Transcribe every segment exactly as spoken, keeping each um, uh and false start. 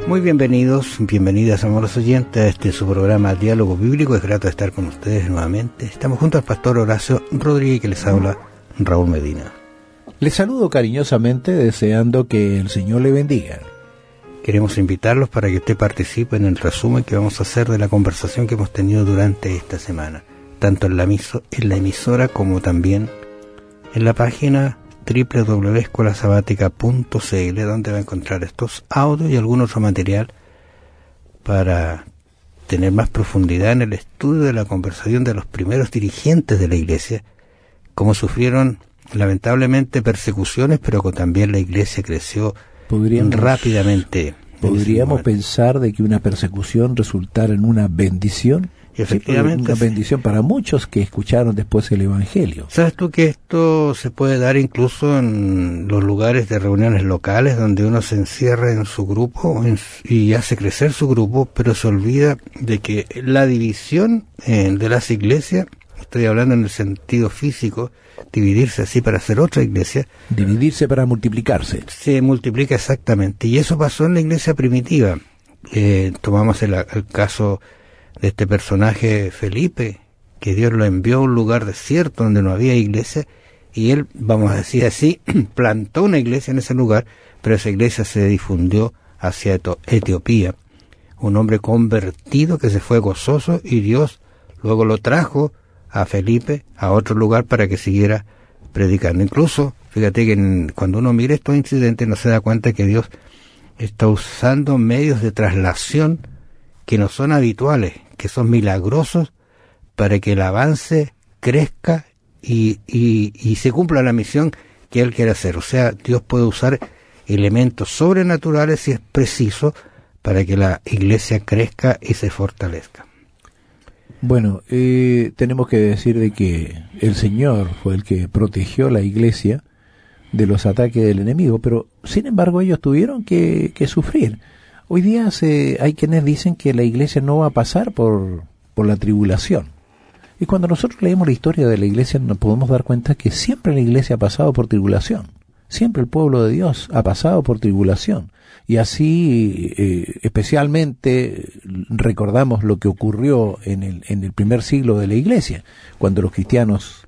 Muy bienvenidos, bienvenidas, amorosos oyentes, a este su programa Diálogo Bíblico. Es grato estar con ustedes nuevamente. Estamos junto al pastor Horacio Rodríguez, que les habla Raúl Medina. Les saludo cariñosamente, deseando que el Señor le bendiga. Queremos invitarlos para que usted participe en el resumen que vamos a hacer de la conversación que hemos tenido durante esta semana, tanto en la, miso, en la emisora como también en la página doble u doble u doble u punto escuela sabática punto c l, donde va a encontrar estos audios y algún otro material para tener más profundidad en el estudio de la conversación de los primeros dirigentes de la iglesia, cómo sufrieron lamentablemente persecuciones, pero que también la iglesia creció podríamos, rápidamente. ¿Podríamos pensar de que una persecución resultara en una bendición? Y efectivamente, sí, una bendición para muchos que escucharon después el Evangelio. ¿Sabes tú que esto se puede dar incluso en los lugares de reuniones locales, donde uno se encierra en su grupo en, y hace crecer su grupo, pero se olvida de que la división eh, de las iglesias, estoy hablando en el sentido físico, dividirse así para hacer otra iglesia. Dividirse para multiplicarse. Se multiplica exactamente, y eso pasó en la iglesia primitiva. Eh, tomamos el, el caso de este personaje Felipe, que Dios lo envió a un lugar desierto donde no había iglesia, y él, vamos a decir así, plantó una iglesia en ese lugar, pero esa iglesia se difundió hacia Etiopía. Un hombre convertido que se fue gozoso, y Dios luego lo trajo a Felipe a otro lugar para que siguiera predicando. Incluso, fíjate que en, cuando uno mira estos incidentes no se da cuenta que Dios está usando medios de traslación que no son habituales, que son milagrosos, para que el avance crezca y, y, y se cumpla la misión que Él quiere hacer. O sea, Dios puede usar elementos sobrenaturales si es preciso para que la iglesia crezca y se fortalezca. Bueno, eh, tenemos que decir de que el Señor fue el que protegió la iglesia de los ataques del enemigo, pero sin embargo ellos tuvieron que, que sufrir. Hoy día se, hay quienes dicen que la iglesia no va a pasar por, por la tribulación. Y cuando nosotros leemos la historia de la iglesia nos podemos dar cuenta que siempre la iglesia ha pasado por tribulación. Siempre el pueblo de Dios ha pasado por tribulación. Y así, eh, especialmente, recordamos lo que ocurrió en el, en el primer siglo de la iglesia, cuando los cristianos,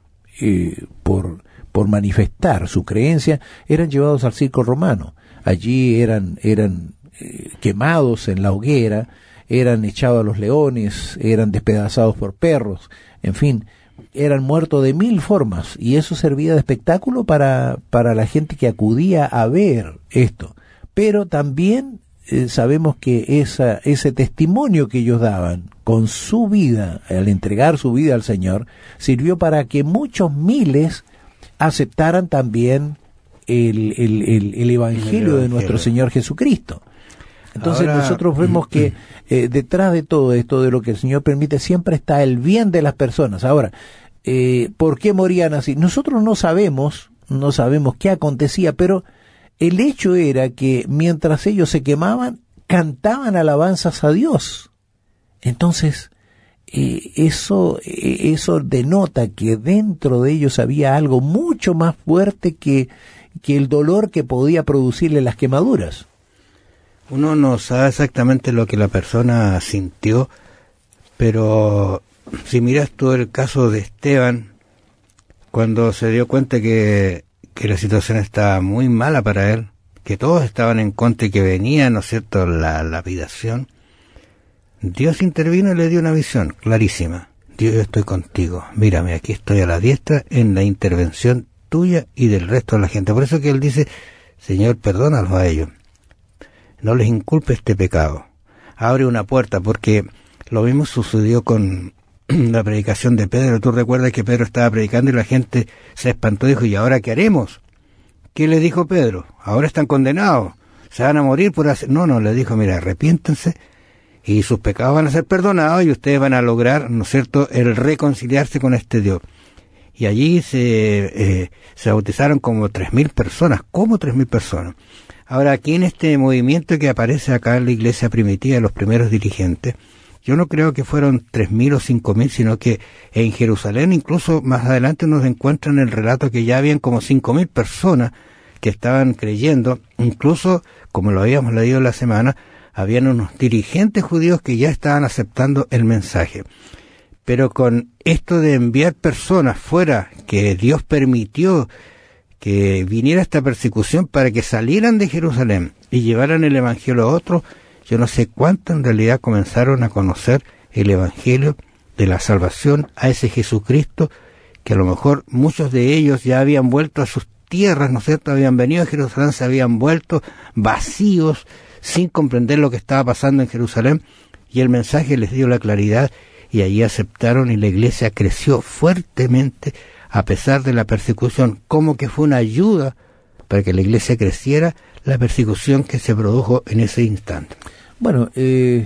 eh, por, por manifestar su creencia, eran llevados al circo romano. Allí eran, eran quemados en la hoguera, eran echados a los leones, eran despedazados por perros, en fin, eran muertos de mil formas, y eso servía de espectáculo para, para la gente que acudía a ver esto. Pero también eh, sabemos que esa, ese testimonio que ellos daban con su vida, al entregar su vida al Señor, sirvió para que muchos miles aceptaran también el, el, el, el Evangelio de nuestro Señor Jesucristo. Entonces Ahora, nosotros vemos que eh, detrás de todo esto, de lo que el Señor permite, siempre está el bien de las personas. Ahora, eh, ¿por qué morían así? Nosotros no sabemos, no sabemos qué acontecía, pero el hecho era que mientras ellos se quemaban, cantaban alabanzas a Dios. Entonces, eh, eso, eh, eso denota que dentro de ellos había algo mucho más fuerte que, que el dolor que podía producirle las quemaduras. Uno no sabe exactamente lo que la persona sintió, pero si miras tú el caso de Esteban, cuando se dio cuenta que, que la situación estaba muy mala para él, que todos estaban en contra y que venía, ¿no es cierto?, la lapidación, Dios intervino y le dio una visión clarísima. Dios, yo estoy contigo, mírame, aquí estoy a la diestra en la intervención tuya y del resto de la gente. Por eso que él dice, Señor, perdónalos a ellos. No les inculpe este pecado. Abre una puerta, porque lo mismo sucedió con la predicación de Pedro. Tú recuerdas que Pedro estaba predicando y la gente se espantó y dijo, ¿y ahora qué haremos? ¿Qué le dijo Pedro? Ahora están condenados, se van a morir por hacer... No, no, le dijo, mira, arrepiéntense y sus pecados van a ser perdonados y ustedes van a lograr, ¿no es cierto?, el reconciliarse con este Dios. Y allí se, eh, se bautizaron como tres mil personas. ¿Cómo tres mil personas? Ahora, aquí en este movimiento que aparece acá en la iglesia primitiva, los primeros dirigentes, yo no creo que fueron tres mil o cinco mil, sino que en Jerusalén, incluso más adelante nos encuentran el relato que ya habían como cinco mil personas que estaban creyendo, incluso, como lo habíamos leído la semana, habían unos dirigentes judíos que ya estaban aceptando el mensaje. Pero con esto de enviar personas fuera, que Dios permitió que viniera esta persecución para que salieran de Jerusalén y llevaran el Evangelio a otros, yo no sé cuánto en realidad comenzaron a conocer el Evangelio de la salvación, a ese Jesucristo, que a lo mejor muchos de ellos ya habían vuelto a sus tierras, ¿no es cierto?, habían venido a Jerusalén, se habían vuelto vacíos, sin comprender lo que estaba pasando en Jerusalén, y el mensaje les dio la claridad, y allí aceptaron, y la iglesia creció fuertemente, a pesar de la persecución, como que fue una ayuda para que la iglesia creciera, la persecución que se produjo en ese instante. Bueno, eh,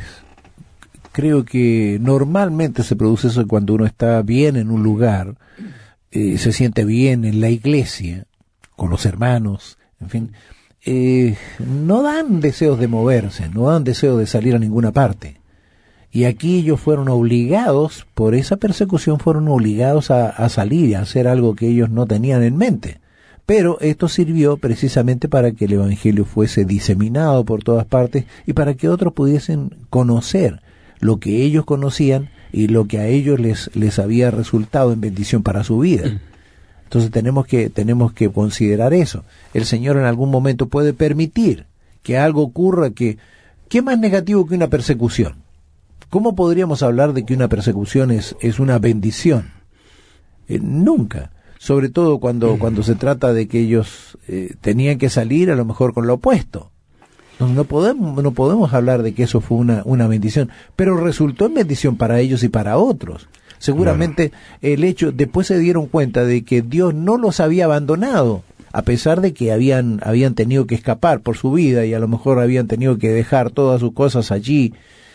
creo que normalmente se produce eso cuando uno está bien en un lugar, eh, se siente bien en la iglesia, con los hermanos, en fin, eh, no dan deseos de moverse, no dan deseos de salir a ninguna parte. Y aquí ellos fueron obligados, por esa persecución fueron obligados a, a salir, a hacer algo que ellos no tenían en mente. Pero esto sirvió precisamente para que el Evangelio fuese diseminado por todas partes y para que otros pudiesen conocer lo que ellos conocían y lo que a ellos les, les había resultado en bendición para su vida. Entonces tenemos que, tenemos que considerar eso. El Señor en algún momento puede permitir que algo ocurra que, ¿qué más negativo que una persecución? ¿Cómo podríamos hablar de que una persecución es, es una bendición? Eh, nunca. Sobre todo cuando, cuando se trata de que ellos eh, tenían que salir a lo mejor con lo opuesto. No, no podemos, no podemos hablar de que eso fue una, una bendición, pero resultó en bendición para ellos y para otros. Seguramente claro. El hecho, después se dieron cuenta de que Dios no los había abandonado, a pesar de que habían, habían tenido que escapar por su vida y a lo mejor habían tenido que dejar todas sus cosas allí.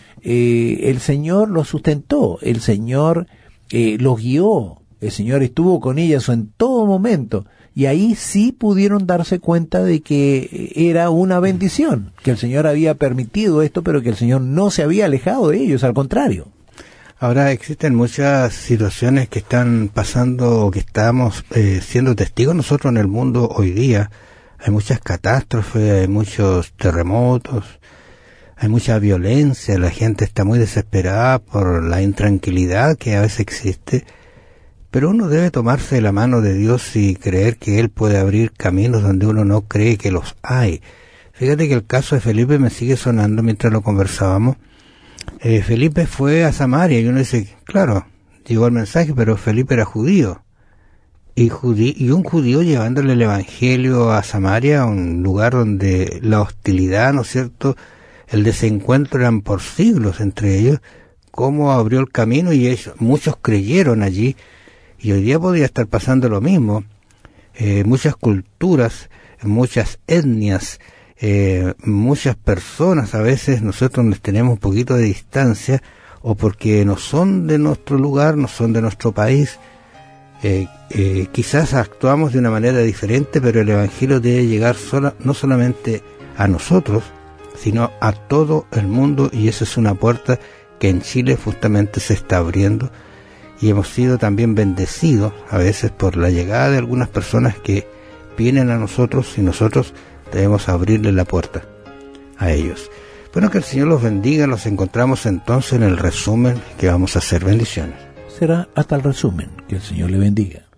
Eh, el Señor los sustentó, el Señor eh, los guió, el Señor estuvo con ellos en todo momento, y ahí sí pudieron darse cuenta de que era una bendición, que el Señor había permitido esto, pero que el Señor no se había alejado de ellos, al contrario. Ahora existen muchas situaciones que están pasando, o que estamos eh, siendo testigos nosotros en el mundo hoy día. Hay muchas catástrofes, hay muchos terremotos, hay mucha violencia, la gente está muy desesperada por la intranquilidad que a veces existe, pero uno debe tomarse de la mano de Dios y creer que Él puede abrir caminos donde uno no cree que los hay. Fíjate que el caso de Felipe me sigue sonando mientras lo conversábamos. Eh, Felipe fue a Samaria y uno dice, claro, llegó el mensaje, pero Felipe era judío. Y, judí- y un judío llevándole el evangelio a Samaria, un lugar donde la hostilidad, ¿no es cierto?, el desencuentro eran por siglos entre ellos, cómo abrió el camino y ellos, muchos creyeron allí, y hoy día podría estar pasando lo mismo. Eh, muchas culturas, muchas etnias, eh, muchas personas, a veces nosotros les tenemos un poquito de distancia, o porque no son de nuestro lugar, no son de nuestro país, eh, eh, quizás actuamos de una manera diferente, pero el Evangelio debe llegar sola, no solamente a nosotros, sino a todo el mundo, y esa es una puerta que en Chile justamente se está abriendo, y hemos sido también bendecidos a veces por la llegada de algunas personas que vienen a nosotros, y nosotros debemos abrirle la puerta a ellos. Bueno, que el Señor los bendiga. Nos encontramos entonces en el resumen que vamos a hacer. Bendiciones. Será hasta el resumen. Que el Señor le bendiga.